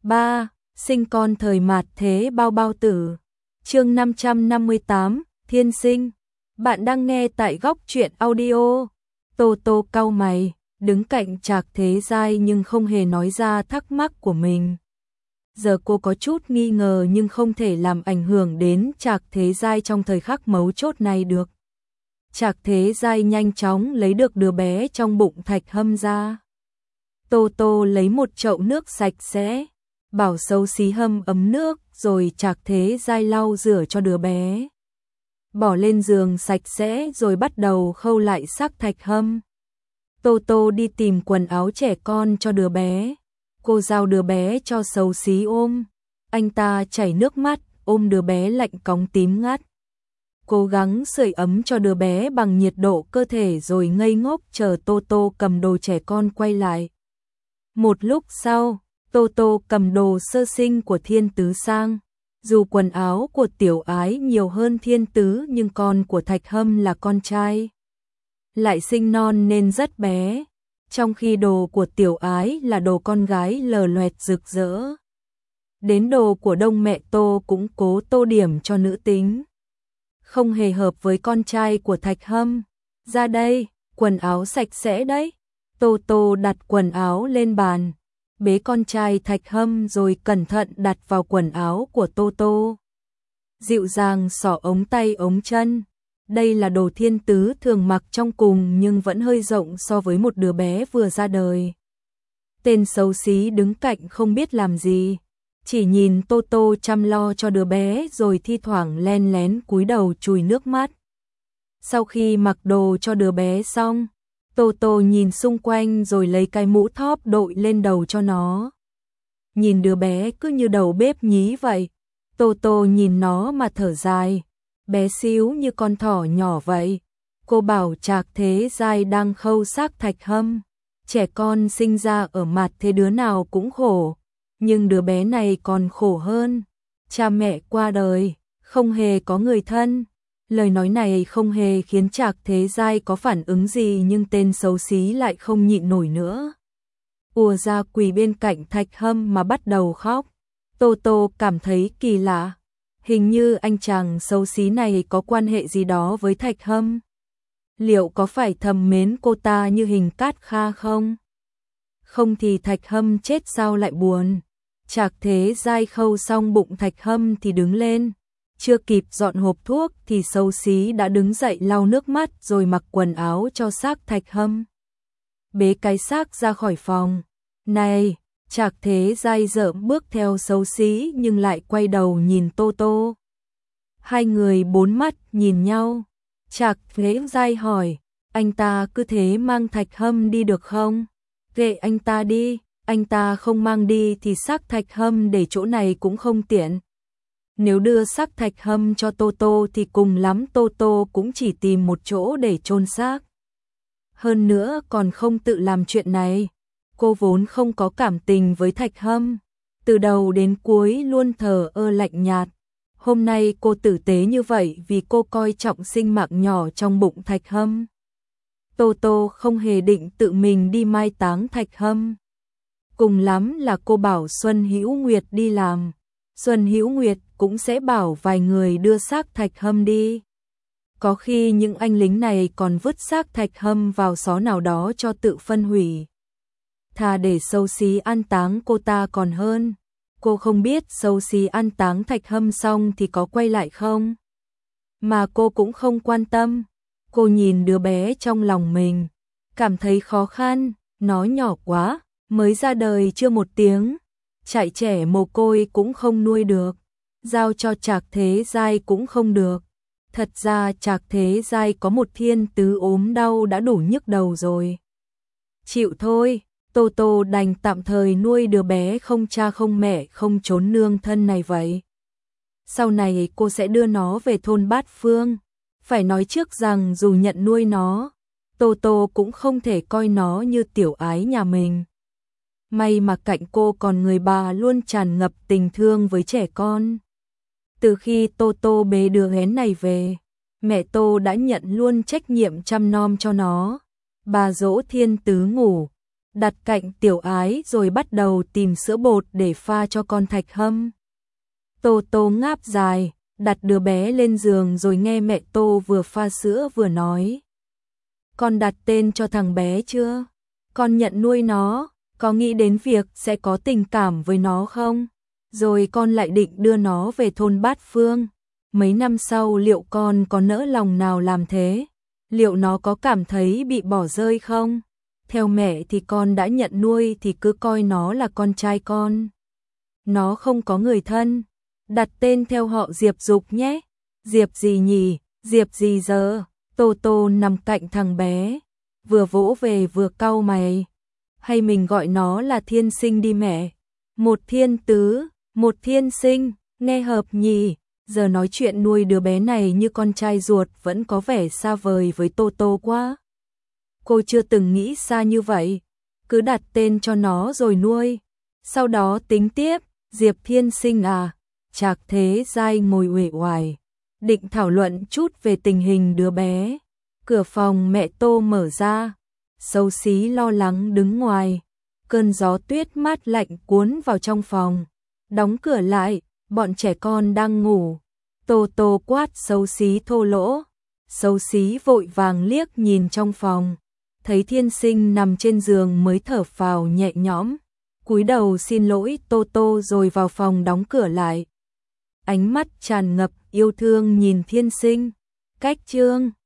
3. Sinh con thời mạt thế bao bao tử. Chương 558, Thiên sinh. Bạn đang nghe tại Góc Truyện Audio. Tô Tô cau mày, đứng cạnh Trạc Thế Giai nhưng không hề nói ra thắc mắc của mình. Giờ cô có chút nghi ngờ nhưng không thể làm ảnh hưởng đến Trạc Thế Giai trong thời khắc mấu chốt này được. Trạc Thế Giai nhanh chóng lấy được đứa bé trong bụng Thạch Hâm ra. Tô Tô lấy một chậu nước sạch sẽ, bảo Xấu Xí hâm ấm nước rồi Trạc Thế Giai lau rửa cho đứa bé. Bỏ lên giường sạch sẽ rồi bắt đầu khâu lại xác Thạch Hâm. Tô Tô đi tìm quần áo trẻ con cho đứa bé. Cô giao đứa bé cho Xấu Xí ôm. Anh ta chảy nước mắt, ôm đứa bé lạnh cóng tím ngắt. Cố gắng sưởi ấm cho đứa bé bằng nhiệt độ cơ thể rồi ngây ngốc chờ Tô Tô cầm đồ trẻ con quay lại. Một lúc sau, Tô Tô cầm đồ sơ sinh của Thiên Tứ sang. Dù quần áo của Tiểu Ái nhiều hơn Thiên Tứ nhưng con của Thạch Hâm là con trai. Lại sinh non nên rất bé. Trong khi đồ của Tiểu Ái là đồ con gái lờ loẹt rực rỡ. Đến đồ của Đông mẹ Tô cũng cố tô điểm cho nữ tính. Không hề hợp với con trai của Thạch Hâm. Ra đây, quần áo sạch sẽ đấy. Tô Tô đặt quần áo lên bàn, bế con trai Thạch Hâm rồi cẩn thận đặt vào quần áo của Tô Tô. Dịu dàng xỏ ống tay ống chân. Đây là đồ Thiên Tứ thường mặc trong cùng nhưng vẫn hơi rộng so với một đứa bé vừa ra đời. Tên Xấu Xí đứng cạnh không biết làm gì, chỉ nhìn Tô Tô chăm lo cho đứa bé rồi thi thoảng len lén cúi đầu chùi nước mắt. Sau khi mặc đồ cho đứa bé xong, Tô Tô nhìn xung quanh rồi lấy cái mũ thóp đội lên đầu cho nó. Nhìn đứa bé cứ như đầu bếp nhí vậy. Tô Tô nhìn nó mà thở dài. Bé xíu như con thỏ nhỏ vậy. Cô bảo Trạc Thế Giai đang khâu xác Thạch Hâm. Trẻ con sinh ra ở mặt thế đứa nào cũng khổ. Nhưng đứa bé này còn khổ hơn. Cha mẹ qua đời, không hề có người thân. Lời nói này không hề khiến Trạc Thế Giai có phản ứng gì nhưng tên Xấu Xí lại không nhịn nổi nữa. Ùa ra quỳ bên cạnh Thạch Hâm mà bắt đầu khóc. Tô Tô cảm thấy kỳ lạ. Hình như anh chàng Xấu Xí này có quan hệ gì đó với Thạch Hâm. Liệu có phải thầm mến cô ta như Hình Cát Kha không? Không thì Thạch Hâm chết sao lại buồn. Trạc Thế Giai khâu xong bụng Thạch Hâm thì đứng lên. Chưa kịp dọn hộp thuốc thì Xấu Xí đã đứng dậy lau nước mắt rồi mặc quần áo cho xác Thạch Hâm. Bế cái xác ra khỏi phòng. Này, Trạc Thế Giai dợm bước theo Xấu Xí nhưng lại quay đầu nhìn Tô Tô. Hai người bốn mắt nhìn nhau. Trạc Thế Giai hỏi, anh ta cứ thế mang Thạch Hâm đi được không? Kệ anh ta đi, anh ta không mang đi thì xác Thạch Hâm để chỗ này cũng không tiện. Nếu đưa xác Thạch Hâm cho Tô Tô thì cùng lắm Tô Tô cũng chỉ tìm một chỗ để chôn xác. Hơn nữa còn không tự làm chuyện này. Cô vốn không có cảm tình với Thạch Hâm. Từ đầu đến cuối luôn thờ ơ lạnh nhạt. Hôm nay cô tử tế như vậy vì cô coi trọng sinh mạng nhỏ trong bụng Thạch Hâm. Tô Tô không hề định tự mình đi mai táng Thạch Hâm. Cùng lắm là cô bảo Xuân Hữu Nguyệt đi làm. Xuân Hữu Nguyệt cũng sẽ bảo vài người đưa xác Thạch Hâm đi. Có khi những anh lính này còn vứt xác Thạch Hâm vào xó nào đó cho tự phân hủy. Thà để Xấu Xí an táng cô ta còn hơn. Cô không biết Xấu Xí an táng Thạch Hâm xong thì có quay lại không. Mà cô cũng không quan tâm. Cô nhìn đứa bé trong lòng mình, cảm thấy khó khăn, nó nhỏ quá, mới ra đời chưa một tiếng. Chạy trẻ mồ côi cũng không nuôi được, giao cho Trạc Thế Giai cũng không được. Thật ra Trạc Thế Giai có một Thiên Tứ ốm đau đã đủ nhức đầu rồi. Chịu thôi, Tô Tô đành tạm thời nuôi đứa bé không cha không mẹ không trốn nương thân này vậy. Sau này cô sẽ đưa nó về thôn Bát Phương. Phải nói trước rằng dù nhận nuôi nó, Tô Tô cũng không thể coi nó như Tiểu Ái nhà mình. May mà cạnh cô còn người bà luôn tràn ngập tình thương với trẻ con. Từ khi Tô Tô bế đứa bé này về, mẹ Tô đã nhận luôn trách nhiệm chăm nom cho nó. Bà dỗ Thiên Tứ ngủ, đặt cạnh Tiểu Ái rồi bắt đầu tìm sữa bột để pha cho con Thạch Hâm. Tô Tô ngáp dài, đặt đứa bé lên giường rồi nghe mẹ Tô vừa pha sữa vừa nói. Con đặt tên cho thằng bé chưa? Con nhận nuôi nó, có nghĩ đến việc sẽ có tình cảm với nó không? Rồi con lại định đưa nó về thôn Bát Phương. Mấy năm sau liệu con có nỡ lòng nào làm thế? Liệu nó có cảm thấy bị bỏ rơi không? Theo mẹ thì con đã nhận nuôi thì cứ coi nó là con trai con. Nó không có người thân. Đặt tên theo họ Diệp Dục nhé. Diệp gì nhỉ? Diệp gì giờ? Tô Tô nằm cạnh thằng bé, vừa vỗ về vừa cau mày. Hay mình gọi nó là Thiên Sinh đi mẹ. Một thiên tứ, một thiên sinh, nghe hợp nhỉ. Giờ nói chuyện nuôi đứa bé này như con trai ruột vẫn có vẻ xa vời với Tô Tô quá. Cô chưa từng nghĩ xa như vậy. Cứ đặt tên cho nó rồi nuôi. Sau đó tính tiếp. Diệp Thiên Sinh à? Trạc Thế Giai ngồi uể oải, định thảo luận chút về tình hình đứa bé. Cửa phòng mẹ Tô mở ra. Xấu xí lo lắng đứng ngoài. Cơn gió tuyết mát lạnh cuốn vào trong phòng. Đóng cửa lại, bọn trẻ con đang ngủ. Tô Tô quát Xấu xí thô lỗ. Xấu xí vội vàng liếc nhìn trong phòng, thấy Thiên Sinh nằm trên giường mới thở phào nhẹ nhõm, cúi đầu xin lỗi Tô Tô rồi vào phòng đóng cửa lại. Ánh mắt tràn ngập yêu thương nhìn Thiên Sinh. Cách chương